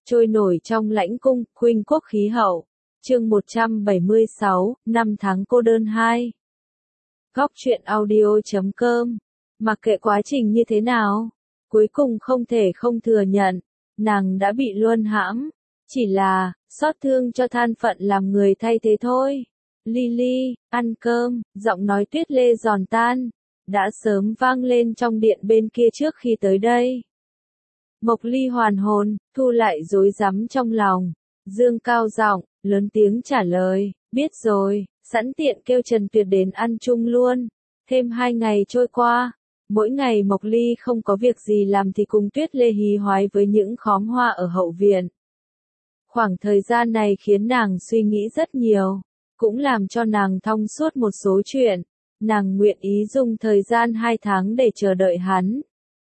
trôi nổi trong lãnh cung, khuynh quốc khí hậu. Chương 176, năm tháng cô đơn 2. Góc truyện audio.com. Mặc kệ quá trình như thế nào, cuối cùng không thể không thừa nhận, nàng đã bị luân hãm, chỉ là xót thương cho than phận làm người thay thế thôi. Lily, ăn cơm, giọng nói Tuyết Lê giòn tan, đã sớm vang lên trong điện bên kia trước khi tới đây. Mộc Ly hoàn hồn, thu lại rối rắm trong lòng, dương cao giọng, lớn tiếng trả lời, biết rồi, sẵn tiện kêu Trần Tuyệt đến ăn chung luôn. Thêm 2 ngày trôi qua, mỗi ngày Mộc Ly không có việc gì làm thì cùng Tuyết Lê hí hoái với những khóm hoa ở hậu viện. Khoảng thời gian này khiến nàng suy nghĩ rất nhiều, cũng làm cho nàng thong suốt một số chuyện. Nàng nguyện ý dùng thời gian 2 tháng để chờ đợi hắn.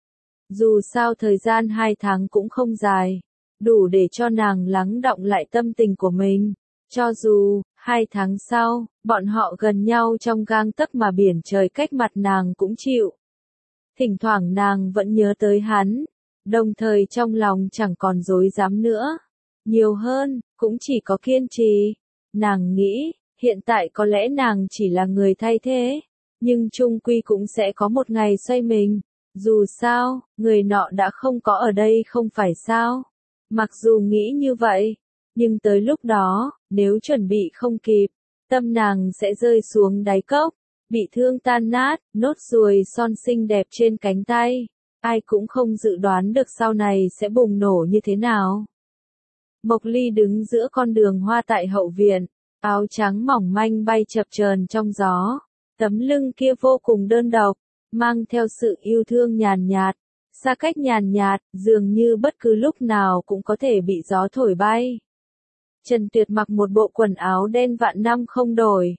Dù sao thời gian 2 tháng cũng không dài, đủ để cho nàng lắng đọng lại tâm tình của mình. Cho dù 2 tháng sau, bọn họ gần nhau trong gang tấc mà biển trời cách mặt nàng cũng chịu. Thỉnh thoảng nàng vẫn nhớ tới hắn, đồng thời trong lòng chẳng còn rối rắm nữa. Nhiều hơn, cũng chỉ có kiên trì. Nàng nghĩ, hiện tại có lẽ nàng chỉ là người thay thế, nhưng chung quy cũng sẽ có một ngày xoay mình. Dù sao, người nọ đã không có ở đây không phải sao? Mặc dù nghĩ như vậy, nhưng tới lúc đó, nếu chuẩn bị không kịp, tâm nàng sẽ rơi xuống đáy cốc, bị thương tan nát, nốt ruồi son xinh đẹp trên cánh tay. Ai cũng không dự đoán được sau này sẽ bùng nổ như thế nào. Mộc Ly đứng giữa con đường hoa tại hậu viện, áo trắng mỏng manh bay chập chờn trong gió, tấm lưng kia vô cùng đơn độc, mang theo sự yêu thương nhàn nhạt, xa cách nhàn nhạt, dường như bất cứ lúc nào cũng có thể bị gió thổi bay. Trần Tuyệt mặc một bộ quần áo đen vạn năm không đổi,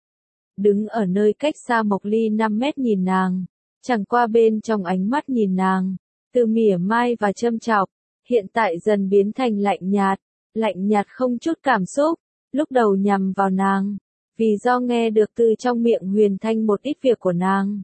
đứng ở nơi cách xa Mộc Ly 5 mét nhìn nàng, chẳng qua bên trong ánh mắt nhìn nàng, từ mỉa mai và châm chọc, hiện tại dần biến thành lạnh nhạt không chút cảm xúc, lúc đầu nhằm vào nàng, vì do nghe được từ trong miệng Huyền Thanh một ít việc của nàng.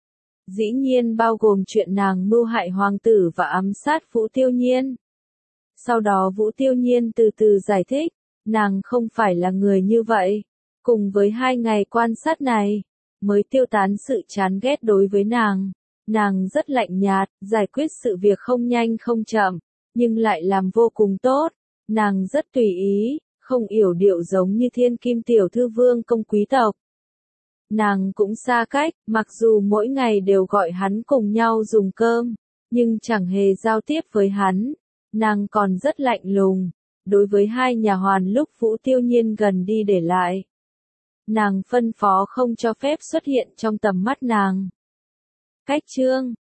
Dĩ nhiên bao gồm chuyện nàng mưu hại hoàng tử và ám sát Vũ Tiêu Nhiên. Sau đó Vũ Tiêu Nhiên từ từ giải thích, nàng không phải là người như vậy. Cùng với 2 ngày quan sát này, mới tiêu tán sự chán ghét đối với nàng. Nàng rất lạnh nhạt, giải quyết sự việc không nhanh không chậm, nhưng lại làm vô cùng tốt. Nàng rất tùy ý, không yểu điệu giống như thiên kim tiểu thư vương công quý tộc. Nàng cũng xa cách, mặc dù mỗi ngày đều gọi hắn cùng nhau dùng cơm, nhưng chẳng hề giao tiếp với hắn. Nàng còn rất lạnh lùng, đối với 2 nhà hoàn lúc Vũ Tiêu Nhiên gần đi để lại. Nàng phân phó không cho phép xuất hiện trong tầm mắt nàng. Cách chương